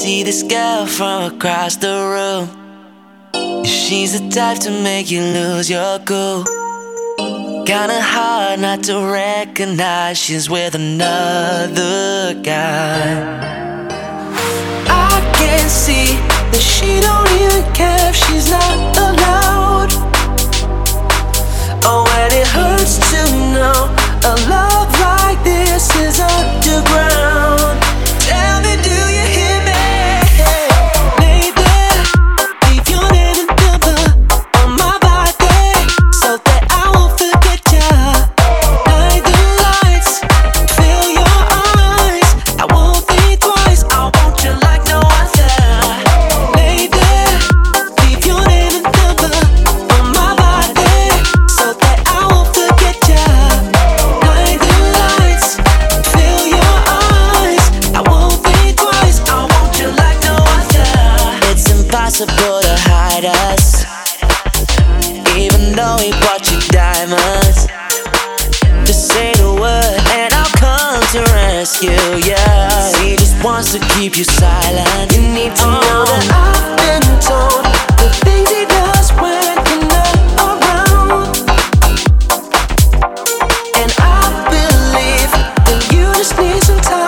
see this girl from across the room. She's the type to make you lose your cool. Kinda hard not to recognize she's with another guy. I can see that she don't even care if she's not allowed. Oh, and it hurts to know a love like this is underground. Tell me, do you hear me? Lately, leave your name and number on my body so that I won't forget ya. Light the lights, fill your eyes. I won't think twice, I want you like no other. Lately, leave your name and number on my body so that I won't forget ya. Light the lights, fill your eyes. I won't think twice, I want you like no other. It's impossible to hide us, even though we bought you diamonds. Just say the word and I'll come to rescue ya. He just wants to keep you silent. You need to know that I've been told the things he does when you're not around. And I believe that you just need some time.